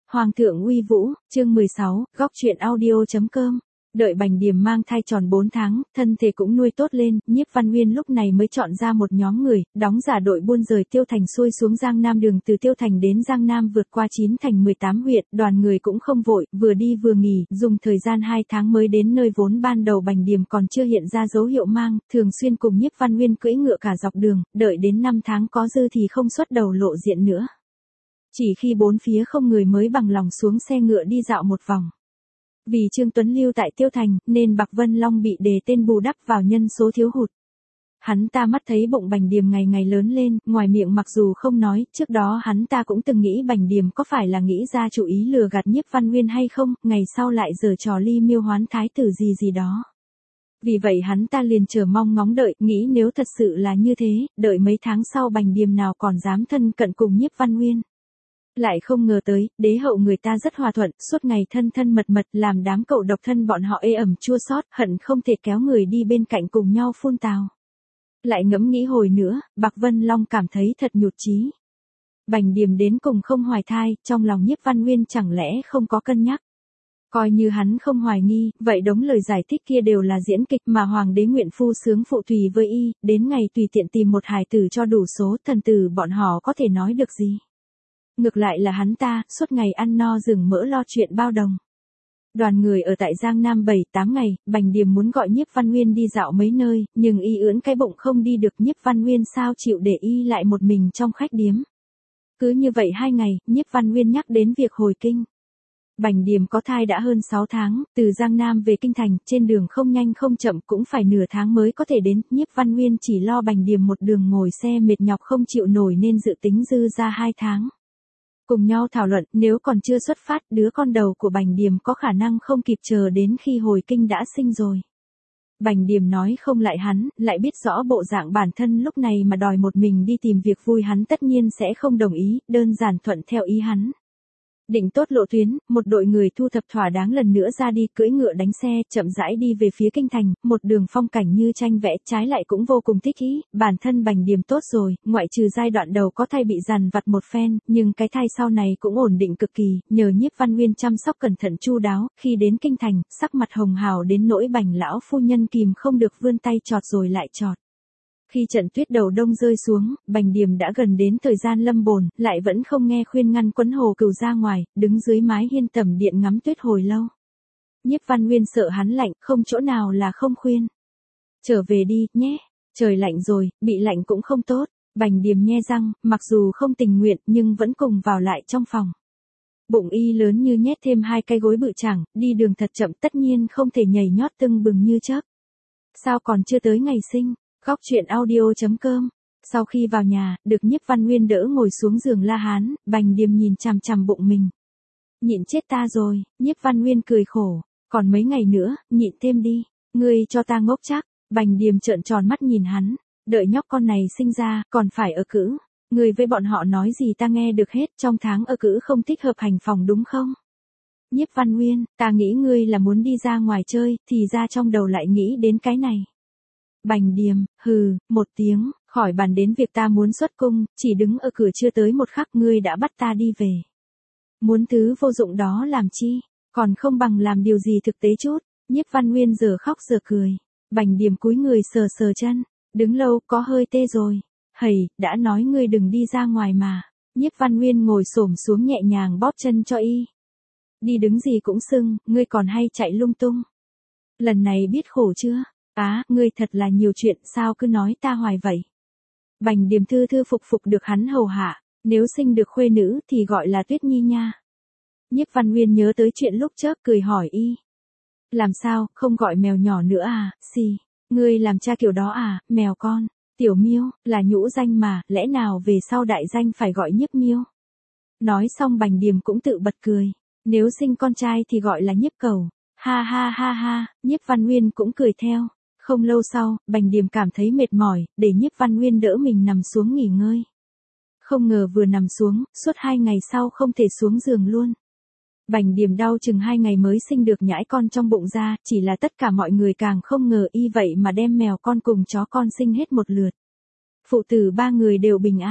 Hoàng thượng uy vũ, chương 16, góc truyện audio.com. Đợi Bành Điềm mang thai tròn 4 tháng, thân thể cũng nuôi tốt lên, Nhiếp Văn Nguyên lúc này mới chọn ra một nhóm người, đóng giả đội buôn rời Tiêu Thành xuôi xuống Giang Nam, đường từ Tiêu Thành đến Giang Nam vượt qua 9 thành 18 huyện, đoàn người cũng không vội, vừa đi vừa nghỉ, dùng thời gian 2 tháng mới đến nơi vốn ban đầu Bành Điềm còn chưa hiện ra dấu hiệu mang, thường xuyên cùng Nhiếp Văn Nguyên cưỡi ngựa cả dọc đường, đợi đến 5 tháng có dư thì không xuất đầu lộ diện nữa. Chỉ khi bốn phía không người mới bằng lòng xuống xe ngựa đi dạo một vòng. Vì Trương Tuấn lưu tại Tiêu Thành, nên Bạc Vân Long bị đề tên bù đắp vào nhân số thiếu hụt. Hắn ta mắt thấy bụng Bành Điềm ngày ngày lớn lên, ngoài miệng mặc dù không nói, trước đó hắn ta cũng từng nghĩ Bành Điềm có phải là nghĩ ra chủ ý lừa gạt Nhiếp Văn Nguyên hay không, ngày sau lại giở trò ly miêu hoán thái tử gì đó. Vì vậy hắn ta liền chờ mong ngóng đợi, nghĩ nếu thật sự là như thế, đợi mấy tháng sau Bành Điềm nào còn dám thân cận cùng Nhiếp Văn Nguyên. Lại không ngờ tới, đế hậu người ta rất hòa thuận, suốt ngày thân thân mật mật, làm đám cậu độc thân bọn họ ê ẩm chua xót, hận không thể kéo người đi bên cạnh cùng nhau phun tào. Lại ngẫm nghĩ hồi nữa, Bạc Vân Long cảm thấy thật nhụt chí. Bành Điềm đến cùng không hoài thai, trong lòng Nhiếp Văn Nguyên chẳng lẽ không có cân nhắc. Coi như hắn không hoài nghi, vậy đống lời giải thích kia đều là diễn kịch mà hoàng đế nguyện phu sướng phụ tùy với y, đến ngày tùy tiện tìm một hài tử cho đủ số, thần tử bọn họ có thể nói được gì. Ngược lại là hắn ta, suốt ngày ăn no rừng mỡ lo chuyện bao đồng. Đoàn người ở tại Giang Nam 7-8 ngày, Bành Điềm muốn gọi Nhiếp Văn Nguyên đi dạo mấy nơi, nhưng y ưỡn cái bụng không đi được, Nhiếp Văn Nguyên sao chịu để y lại một mình trong khách điếm. Cứ như vậy 2 ngày, Nhiếp Văn Nguyên nhắc đến việc hồi kinh. Bành Điềm có thai đã hơn 6 tháng, từ Giang Nam về kinh thành, trên đường không nhanh không chậm cũng phải nửa tháng mới có thể đến, Nhiếp Văn Nguyên chỉ lo Bành Điềm một đường ngồi xe mệt nhọc không chịu nổi nên dự tính dư ra 2 tháng. Cùng nhau thảo luận, nếu còn chưa xuất phát, đứa con đầu của Bành Điềm có khả năng không kịp chờ đến khi hồi kinh đã sinh rồi. Bành Điềm nói không lại hắn, lại biết rõ bộ dạng bản thân lúc này mà đòi một mình đi tìm việc vui hắn tất nhiên sẽ không đồng ý, đơn giản thuận theo ý hắn. Định tốt lộ tuyến, một đội người thu thập thỏa đáng lần nữa ra đi, cưỡi ngựa đánh xe, chậm rãi đi về phía kinh thành, một đường phong cảnh như tranh vẽ, trái lại cũng vô cùng thích ý, bản thân Bành Điềm tốt rồi, ngoại trừ giai đoạn đầu có thai bị dằn vặt một phen, nhưng cái thai sau này cũng ổn định cực kỳ, nhờ Nhiếp Văn Nguyên chăm sóc cẩn thận chu đáo, khi đến kinh thành, sắc mặt hồng hào đến nỗi Bành lão phu nhân kìm không được vươn tay chọt rồi lại chọt. Khi trận tuyết đầu đông rơi xuống, Bành Điềm đã gần đến thời gian lâm bồn, lại vẫn không nghe khuyên ngăn quấn Hồ Cừu ra ngoài, đứng dưới mái hiên tẩm điện ngắm tuyết hồi lâu. Nhiếp Văn Nguyên sợ hắn lạnh, không chỗ nào là không khuyên. Trở về đi, nhé, trời lạnh rồi, bị lạnh cũng không tốt. Bành Điềm nhe răng, mặc dù không tình nguyện nhưng vẫn cùng vào lại trong phòng. Bụng y lớn như nhét thêm 2 cái gối bự chảng, đi đường thật chậm tất nhiên không thể nhảy nhót tưng bừng như chớp. Sao còn chưa tới ngày sinh? Góc truyện audio.com. Sau khi vào nhà, được Nhiếp Văn Nguyên đỡ ngồi xuống giường la hán, Bành Điềm nhìn chằm chằm bụng mình. Nhịn chết ta rồi, Nhiếp Văn Nguyên cười khổ, còn mấy ngày nữa, nhịn thêm đi, ngươi cho ta ngốc chắc. Bành Điềm trợn tròn mắt nhìn hắn, đợi nhóc con này sinh ra, còn phải ở cữ. Ngươi với bọn họ nói gì ta nghe được hết, trong tháng ở cữ không thích hợp hành phòng đúng không? Nhiếp Văn Nguyên, ta nghĩ ngươi là muốn đi ra ngoài chơi, thì ra trong đầu lại nghĩ đến cái này. Bành Điềm, hừ, một tiếng, khỏi bàn đến việc ta muốn xuất cung, chỉ đứng ở cửa chưa tới một khắc ngươi đã bắt ta đi về. Muốn thứ vô dụng đó làm chi, còn không bằng làm điều gì thực tế chút. Nhiếp Văn Nguyên giờ khóc giờ cười. Bành Điềm cúi người sờ sờ chân, đứng lâu có hơi tê rồi. Hầy, đã nói ngươi đừng đi ra ngoài mà. Nhiếp Văn Nguyên ngồi xổm xuống nhẹ nhàng bóp chân cho y. Đi đứng gì cũng sưng, ngươi còn hay chạy lung tung. Lần này biết khổ chưa? Ngươi thật là nhiều chuyện, sao cứ nói ta hoài vậy? Bành Điềm thư thư phục phục được hắn hầu hạ, nếu sinh được khuê nữ thì gọi là Tuyết Nhi nha. Nhiếp Văn Nguyên nhớ tới chuyện lúc trước cười hỏi y. Làm sao, không gọi mèo nhỏ nữa à, ngươi làm cha kiểu đó à, mèo con, Tiểu Miêu, là nhũ danh mà, lẽ nào về sau đại danh phải gọi Nhiếp Miêu? Nói xong Bành Điềm cũng tự bật cười, nếu sinh con trai thì gọi là Nhiếp Cẩu. Ha ha ha ha, Nhiếp Văn Nguyên cũng cười theo. Không lâu sau, Bành Điềm cảm thấy mệt mỏi, để Nhiếp Văn Nguyên đỡ mình nằm xuống nghỉ ngơi. Không ngờ vừa nằm xuống, suốt 2 ngày sau không thể xuống giường luôn. Bành Điềm đau chừng 2 ngày mới sinh được nhãi con trong bụng ra, chỉ là tất cả mọi người càng không ngờ y vậy mà đem mèo con cùng chó con sinh hết một lượt. Phụ tử 3 người đều bình an.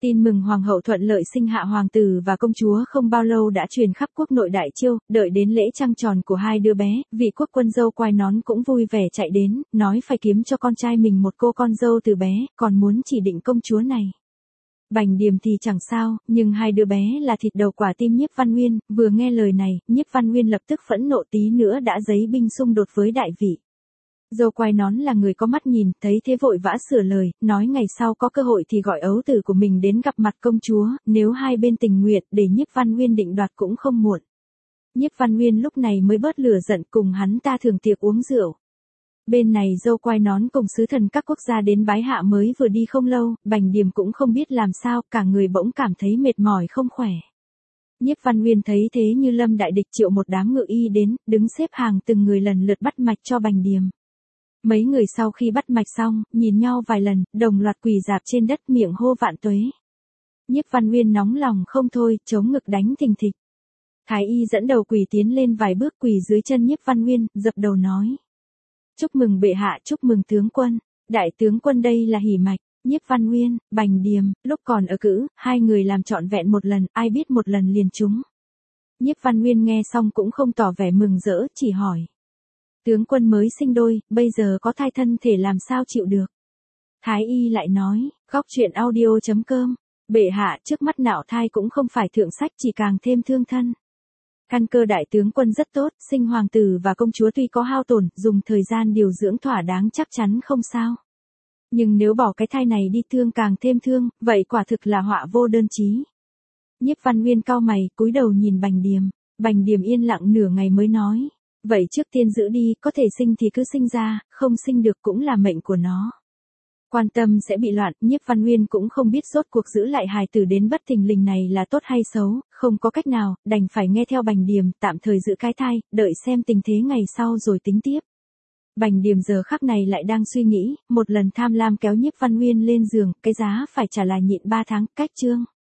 Tin mừng hoàng hậu thuận lợi sinh hạ hoàng tử và công chúa không bao lâu đã truyền khắp quốc nội Đại Chiêu, đợi đến lễ trăng tròn của hai đứa bé, vị quốc quân dâu quai nón cũng vui vẻ chạy đến, nói phải kiếm cho con trai mình một cô con dâu từ bé, còn muốn chỉ định công chúa này. Bành Điềm thì chẳng sao, nhưng hai đứa bé là thịt đầu quả tim Nhiếp Văn Nguyên, vừa nghe lời này, Nhiếp Văn Nguyên lập tức phẫn nộ tí nữa đã giấy binh xung đột với đại vị. Dâu quai nón là người có mắt nhìn, thấy thế vội vã sửa lời, nói ngày sau có cơ hội thì gọi ấu tử của mình đến gặp mặt công chúa, nếu hai bên tình nguyện để Nhiếp Văn Nguyên định đoạt cũng không muộn. Nhiếp Văn Nguyên lúc này mới bớt lửa giận, cùng hắn ta thường tiệc uống rượu. Bên này dâu quai nón cùng sứ thần các quốc gia đến bái hạ mới vừa đi không lâu, Bành Điềm cũng không biết làm sao, cả người bỗng cảm thấy mệt mỏi không khỏe. Nhiếp Văn Nguyên thấy thế như lâm đại địch triệu một đám ngự y đến, đứng xếp hàng từng người lần lượt bắt mạch cho Bành Điềm. Mấy người sau khi bắt mạch xong, nhìn nhau vài lần, đồng loạt quỳ rạp trên đất miệng hô vạn tuế. Nhiếp Văn Nguyên nóng lòng không thôi, chống ngực đánh thình thịch. Thái y dẫn đầu quỳ tiến lên vài bước quỳ dưới chân Nhiếp Văn Nguyên, dập đầu nói. Chúc mừng bệ hạ, chúc mừng tướng quân. Đại tướng quân đây là hỉ mạch. Nhiếp Văn Nguyên, Bành Điềm, lúc còn ở cữ, hai người làm trọn vẹn một lần, ai biết một lần liền trúng. Nhiếp Văn Nguyên nghe xong cũng không tỏ vẻ mừng rỡ, chỉ hỏi. Tướng quân mới sinh đôi, bây giờ có thai thân thể làm sao chịu được. Thái y lại nói, góc truyện audio.com, bệ hạ trước mắt nạo thai cũng không phải thượng sách, chỉ càng thêm thương thân. Căn cơ đại tướng quân rất tốt, sinh hoàng tử và công chúa tuy có hao tổn, dùng thời gian điều dưỡng thỏa đáng chắc chắn không sao. Nhưng nếu bỏ cái thai này đi thương càng thêm thương, vậy quả thực là họa vô đơn chí. Nhiếp Văn Nguyên cau mày, cúi đầu nhìn Bành Điềm. Bành Điềm yên lặng nửa ngày mới nói. Vậy trước tiên giữ đi, có thể sinh thì cứ sinh ra, không sinh được cũng là mệnh của nó. Quan tâm sẽ bị loạn, Nhiếp Văn Nguyên cũng không biết rốt cuộc giữ lại hài tử đến bất thình lình này là tốt hay xấu, không có cách nào, đành phải nghe theo Bành Điềm, tạm thời giữ cái thai, đợi xem tình thế ngày sau rồi tính tiếp. Bành Điềm giờ khắc này lại đang suy nghĩ, một lần tham lam kéo Nhiếp Văn Nguyên lên giường, cái giá phải trả là nhịn 3 tháng, cách chương.